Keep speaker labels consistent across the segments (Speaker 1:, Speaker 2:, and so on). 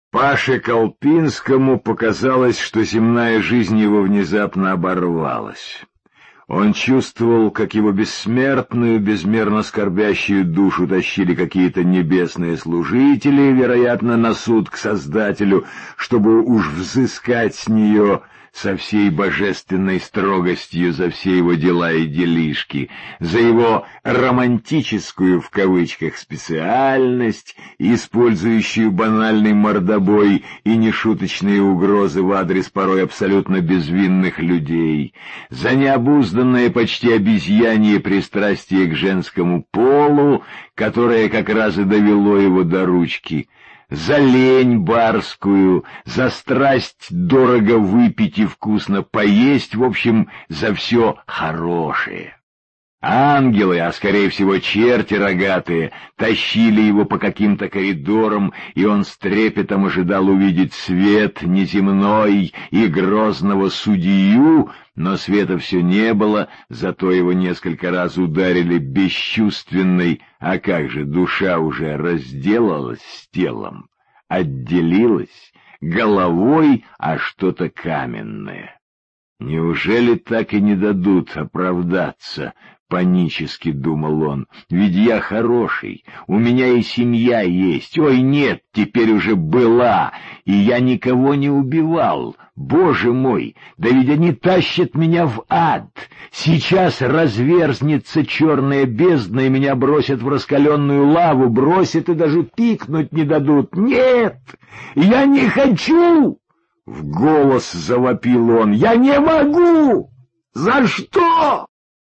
Speaker 1: Паше Колпинскому показалось, что земная жизнь его внезапно оборвалась. Он чувствовал, как его бессмертную, безмерно скорбящую душу тащили какие-то небесные служители, вероятно, на суд к Создателю, чтобы уж взыскать с нее со всей божественной строгостью за все его дела и делишки, за его «романтическую» в кавычках специальность, использующую банальный мордобой и нешуточные угрозы в адрес порой абсолютно безвинных людей, за необузданное почти обезьянье пристрастие к женскому полу, которое как раз и довело его до ручки, за лень барскую, за страсть дорого выпить и вкусно поесть, в общем, за все хорошее. Ангелы, а скорее всего черти рогатые, тащили его по каким-то коридорам, и он с трепетом ожидал увидеть свет неземной и грозного судью, но света все не было, зато его несколько раз ударили бесчувственной, а как же, душа уже разделалась с телом, отделилась головой, а что-то каменное. Неужели так и не дадут оправдаться? Панически думал он. Ведь я хороший, у меня и семья есть. Ой, нет, теперь уже была, и я никого не убивал. Боже мой, да ведь они тащат меня в ад. Сейчас разверзнется черная бездна, и меня бросят в раскаленную лаву, бросят и даже пикнуть не дадут. Нет, я не хочу! В голос завопил он. «Я не могу! За что?»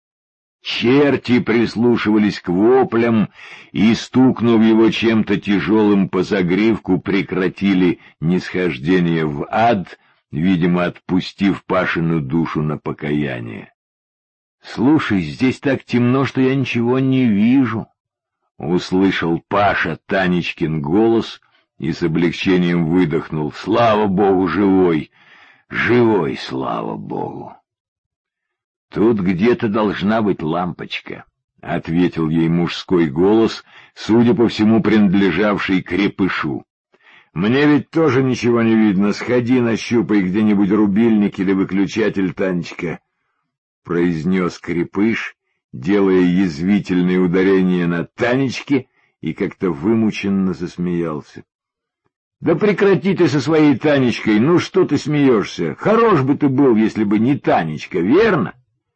Speaker 1: Черти прислушивались к воплям и, стукнув его чем-то тяжелым по загривку, прекратили нисхождение в ад, видимо, отпустив Пашину душу на покаяние. «Слушай, здесь так темно, что я ничего не вижу», — услышал Паша Танечкин голос и с облегчением выдохнул. «Слава Богу, живой! Живой, слава Богу!» «Тут где-то должна быть лампочка», — ответил ей мужской голос, судя по всему, принадлежавший Крепышу. «Мне ведь тоже ничего не видно. Сходи, нащупай где-нибудь рубильник или выключатель, Танечка», — произнес Крепыш, делая язвительные ударения на Танечке, и как-то вымученно засмеялся. «Да прекрати ты со своей Танечкой, ну что ты смеешься? Хорош бы ты был, если бы не Танечка, верно?»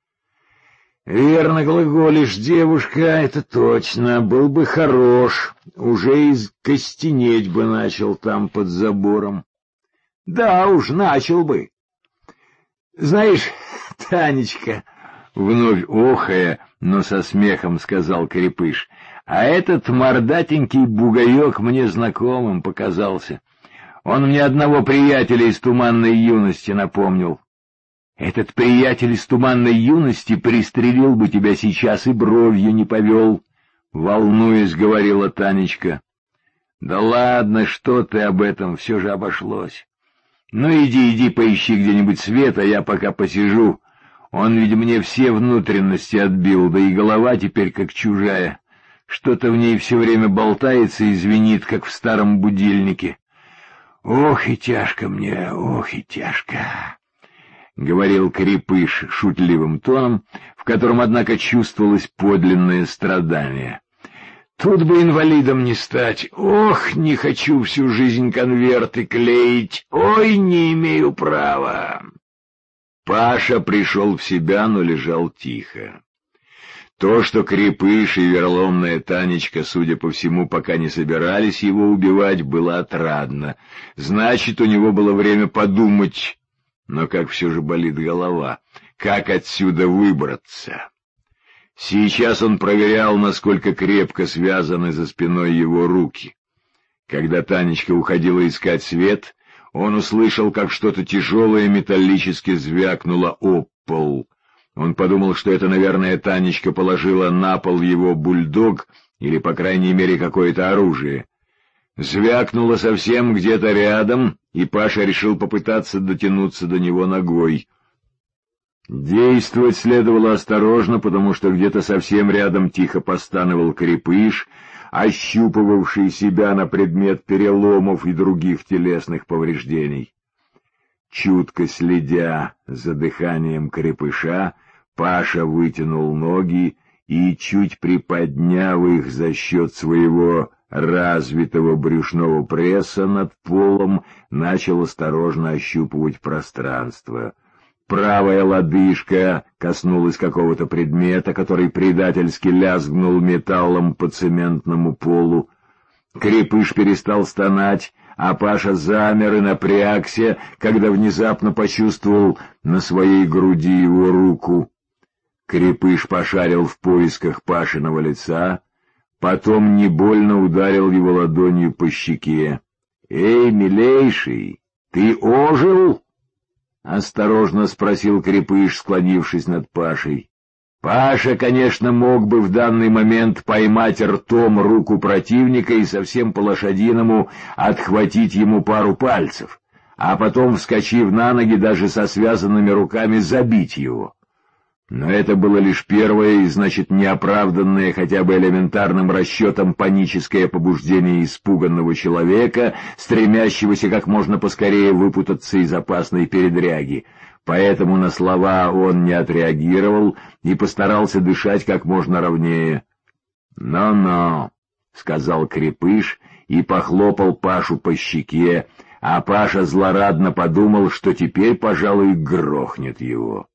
Speaker 1: «Верно глаголишь, девушка, это точно, был бы хорош, уже костенеть бы начал там под забором». «Да уж, начал бы. Знаешь, Танечка», — вновь охая, но со смехом сказал Крепыш, — «а этот мордатенький бугаек мне знакомым показался. Он мне одного приятеля из туманной юности напомнил. Этот приятель из туманной юности пристрелил бы тебя сейчас и бровью не повел», — волнуясь, говорила Танечка. «Да ладно, что ты об этом, все же обошлось. Ну иди, поищи где-нибудь свет, а я пока посижу. Он ведь мне все внутренности отбил, да и голова теперь как чужая. Что-то в ней все время болтается и звенит, как в старом будильнике. Ох и тяжко мне, ох и тяжко», — говорил Крепыш шутливым тоном, в котором, однако, чувствовалось подлинное страдание. «Тут бы инвалидом не стать. Ох, не хочу всю жизнь конверты клеить. Ой, не имею права». Паша пришел в себя, но лежал тихо. То, что Крепыш и вероломная Танечка, судя по всему, пока не собирались его убивать, было отрадно. Значит, у него было время подумать. Но как все же болит голова, как отсюда выбраться? Сейчас он проверял, насколько крепко связаны за спиной его руки. Когда Танечка уходила искать свет, он услышал, как что-то тяжелое металлически звякнуло об пол. Он подумал, что это, наверное, Танечка положила на пол его бульдог или, по крайней мере, какое-то оружие. Звякнуло совсем где-то рядом, и Паша решил попытаться дотянуться до него ногой. Действовать следовало осторожно, потому что где-то совсем рядом тихо постановал Крепыш, ощупывавший себя на предмет переломов и других телесных повреждений. Чутко следя за дыханием крепыша, Паша вытянул ноги и, чуть приподняв их за счет своего развитого брюшного пресса над полом, начал осторожно ощупывать пространство. Правая лодыжка коснулась какого-то предмета, который предательски лязгнул металлом по цементному полу. Крепыш перестал стонать, а Паша замер и напрягся, когда внезапно почувствовал на своей груди его руку. Крепыш пошарил в поисках Пашиного лица, потом не больно ударил его ладонью по щеке. — Эй, милейший, ты ожил? — осторожно спросил Крепыш, склонившись над Пашей. Паша, конечно, мог бы в данный момент поймать ртом руку противника и совсем по-лошадиному отхватить ему пару пальцев, а потом, вскочив на ноги, даже со связанными руками забить его. Но это было лишь первое и, значит, неоправданное хотя бы элементарным расчетом паническое побуждение испуганного человека, стремящегося как можно поскорее выпутаться из опасной передряги. Поэтому на слова он не отреагировал и постарался дышать как можно ровнее. «Но-но», — сказал Крепыш и похлопал Пашу по щеке, а Паша злорадно подумал, что теперь, пожалуй, грохнет его.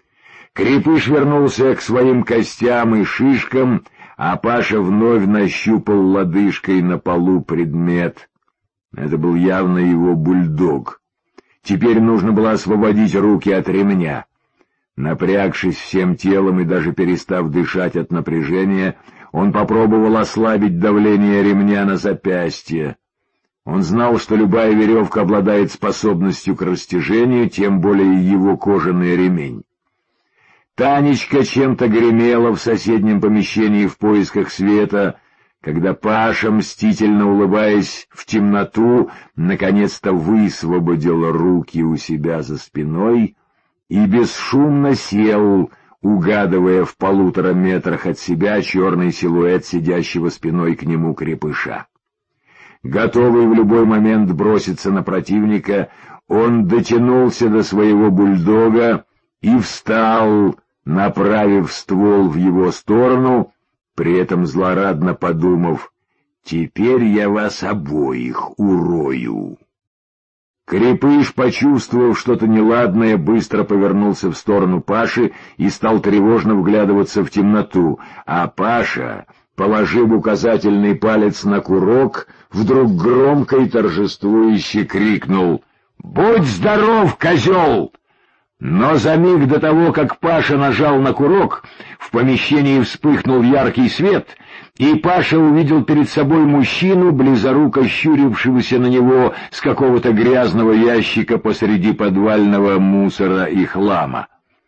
Speaker 1: Крепыш вернулся к своим костям и шишкам, а Паша вновь нащупал лодыжкой на полу предмет. Это был явно его бульдог. Теперь нужно было освободить руки от ремня. Напрягшись всем телом и даже перестав дышать от напряжения, он попробовал ослабить давление ремня на запястье. Он знал, что любая веревка обладает способностью к растяжению, тем более его кожаный ремень. Танечка чем-то гремела в соседнем помещении в поисках света, когда Паша, мстительно улыбаясь в темноту, наконец-то высвободил руки у себя за спиной и бесшумно сел, угадывая в 1,5 метрах от себя черный силуэт сидящего спиной к нему крепыша. Готовый в любой момент броситься на противника, он дотянулся до своего бульдога и встал, направив ствол в его сторону, при этом злорадно подумав: «Теперь я вас обоих урою». Крепыш, почувствовав что-то неладное, быстро повернулся в сторону Паши и стал тревожно вглядываться в темноту, а Паша, положив указательный палец на курок, вдруг громко и торжествующе крикнул: «Будь здоров, козел!» Но за миг до того, как Паша нажал на курок, в помещении вспыхнул яркий свет, и Паша увидел перед собой мужчину, близоруко щурившегося на него с какого-то грязного ящика посреди подвального мусора и хлама.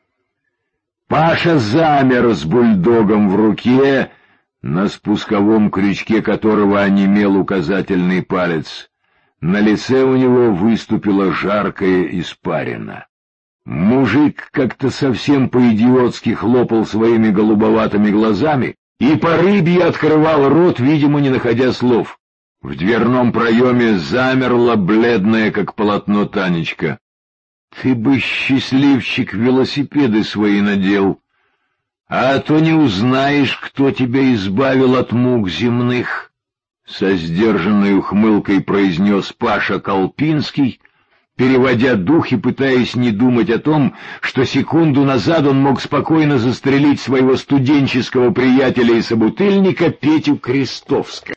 Speaker 1: Паша замер с бульдогом в руке, на спусковом крючке которого онемел указательный палец. На лице у него выступила жаркая испарина. Мужик как-то совсем по-идиотски хлопал своими голубоватыми глазами и по рыбье открывал рот, видимо, не находя слов. В дверном проеме замерла бледная, как полотно, Танечка. — Ты бы, счастливчик, велосипеды свои надел, а то не узнаешь, кто тебя избавил от мук земных, — со сдержанной ухмылкой произнес Паша Колпинский, переводя дух и пытаясь не думать о том, что секунду назад он мог спокойно застрелить своего студенческого приятеля и собутыльника Петю Крестовского.